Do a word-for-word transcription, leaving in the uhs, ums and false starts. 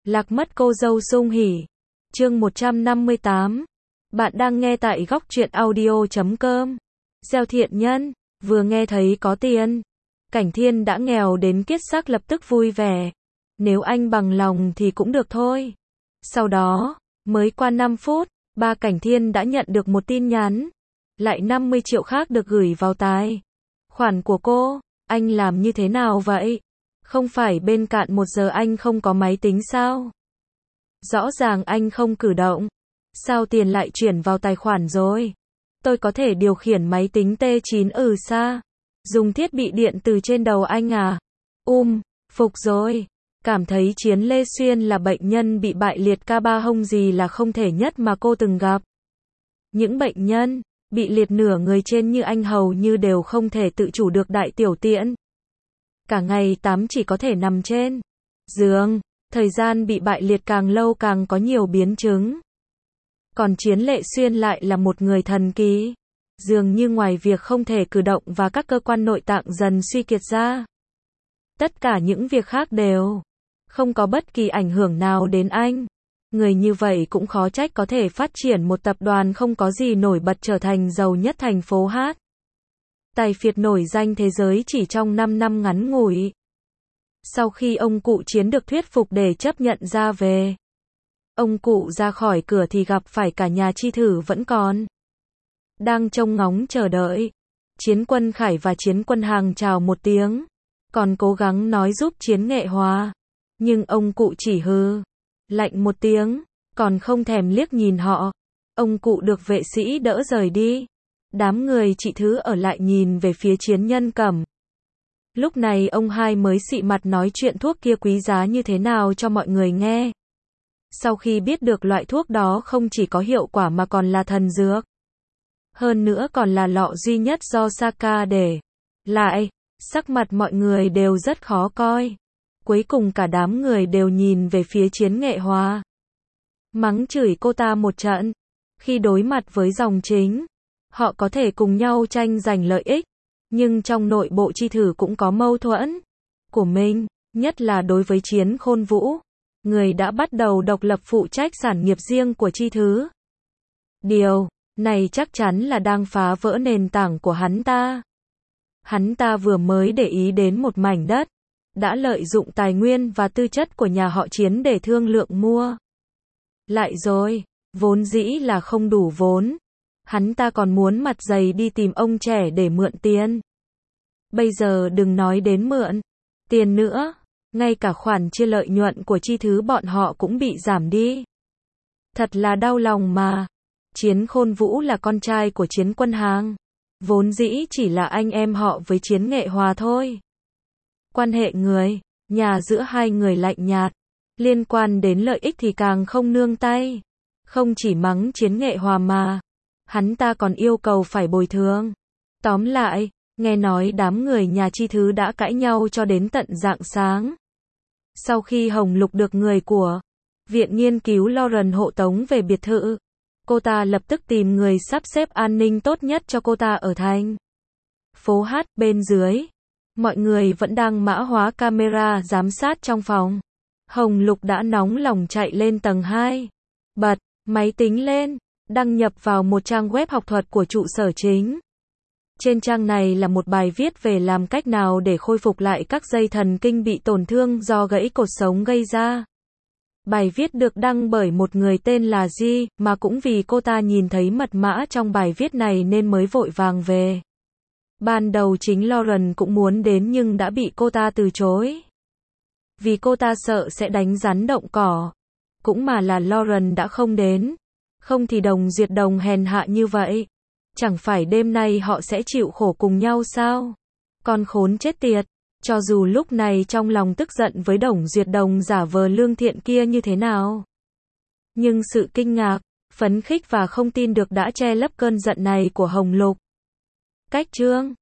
Lạc mất cô dâu sung hỉ. Chương một trăm năm mươi tám. Bạn đang nghe tại góc truyện audio chấm com. Gieo thiện nhân, vừa nghe thấy có tiền. Cảnh Thiên đã nghèo đến kiết xác lập tức vui vẻ. Nếu anh bằng lòng thì cũng được thôi. Sau đó, mới qua năm phút, ba Cảnh Thiên đã nhận được một tin nhắn. Lại năm mươi triệu khác được gửi vào tài khoản của cô. Anh làm như thế nào vậy? Không phải bên cạnh một giờ anh không có máy tính sao? Rõ ràng anh không cử động. Sao tiền lại chuyển vào tài khoản rồi? Tôi có thể điều khiển máy tính T chín ừ xa. Dùng thiết bị điện từ trên đầu anh à? Um, phục rồi. Cảm thấy Chiến Lê Xuyên là bệnh nhân bị bại liệt ca ba hông gì là không thể nhất mà cô từng gặp. Những bệnh nhân bị liệt nửa người trên như anh hầu như đều không thể tự chủ được đại tiểu tiện. Cả ngày tắm chỉ có thể nằm trên giường, thời gian bị bại liệt càng lâu càng có nhiều biến chứng. Còn Chiến Lệ Xuyên lại là một người thần kỳ. Dường như ngoài việc không thể cử động và các cơ quan nội tạng dần suy kiệt ra, tất cả những việc khác đều không có bất kỳ ảnh hưởng nào đến anh. Người như vậy cũng khó trách có thể phát triển một tập đoàn không có gì nổi bật trở thành giàu nhất thành phố Hát. Tài phiệt nổi danh thế giới chỉ trong năm năm ngắn ngủi. Sau khi ông cụ Chiến được thuyết phục để chấp nhận ra về, ông cụ ra khỏi cửa thì gặp phải cả nhà Chi Thử vẫn còn đang trông ngóng chờ đợi. Chiến Quân Khải và Chiến Quân Hàng chào một tiếng, còn cố gắng nói giúp Chiến Nghệ Hòa, nhưng ông cụ chỉ hừ lạnh một tiếng, còn không thèm liếc nhìn họ. Ông cụ được vệ sĩ đỡ rời đi. Đám người chị Thứ ở lại nhìn về phía Chiến Nhân Cẩm. Lúc này ông hai mới xị mặt nói chuyện thuốc kia quý giá như thế nào cho mọi người nghe. Sau khi biết được loại thuốc đó không chỉ có hiệu quả mà còn là thần dược, hơn nữa còn là lọ duy nhất do Saka để lại, sắc mặt mọi người đều rất khó coi. Cuối cùng cả đám người đều nhìn về phía Chiến Nghệ Hòa, mắng chửi cô ta một trận. Khi đối mặt với dòng chính, họ có thể cùng nhau tranh giành lợi ích, nhưng trong nội bộ Chi Thử cũng có mâu thuẫn của mình, nhất là đối với Chiến Khôn Vũ, người đã bắt đầu độc lập phụ trách sản nghiệp riêng của Chi Thứ. Điều này chắc chắn là đang phá vỡ nền tảng của hắn ta. Hắn ta vừa mới để ý đến một mảnh đất, đã lợi dụng tài nguyên và tư chất của nhà họ Chiến để thương lượng mua lại rồi. Vốn dĩ là không đủ vốn, hắn ta còn muốn mặt dày đi tìm ông trẻ để mượn tiền. Bây giờ đừng nói đến mượn tiền nữa, ngay cả khoản chia lợi nhuận của Chi Thứ bọn họ cũng bị giảm đi. Thật là đau lòng mà. Chiến Khôn Vũ là con trai của Chiến Quân Hàng, vốn dĩ chỉ là anh em họ với Chiến Nghệ Hòa thôi. Quan hệ người nhà giữa hai người lạnh nhạt, liên quan đến lợi ích thì càng không nương tay. Không chỉ mắng Chiến Nghệ Hòa mà hắn ta còn yêu cầu phải bồi thường. Tóm lại, nghe nói đám người nhà Chi Thứ đã cãi nhau cho đến tận rạng sáng. Sau khi Hồng Lục được người của Viện Nghiên cứu Lauren hộ tống về biệt thự, cô ta lập tức tìm người sắp xếp an ninh tốt nhất cho cô ta ở thành phố Hát. Bên dưới, mọi người vẫn đang mã hóa camera giám sát trong phòng. Hồng Lục đã nóng lòng chạy lên tầng hai, bật máy tính lên, đăng nhập vào một trang web học thuật của trụ sở chính. Trên trang này là một bài viết về làm cách nào để khôi phục lại các dây thần kinh bị tổn thương do gãy cột sống gây ra. Bài viết được đăng bởi một người tên là G, mà cũng vì cô ta nhìn thấy mật mã trong bài viết này nên mới vội vàng về. Ban đầu chính Lauren cũng muốn đến nhưng đã bị cô ta từ chối, vì cô ta sợ sẽ đánh rắn động cỏ. Cũng mà là Lauren đã không đến, không thì Đồng Duyệt Đồng hèn hạ như vậy, chẳng phải đêm nay họ sẽ chịu khổ cùng nhau sao? Con khốn chết tiệt. Cho dù lúc này trong lòng tức giận với Đồng Duyệt Đồng giả vờ lương thiện kia như thế nào, nhưng sự kinh ngạc, phấn khích và không tin được đã che lấp cơn giận này của Hồng Lục. Cách chương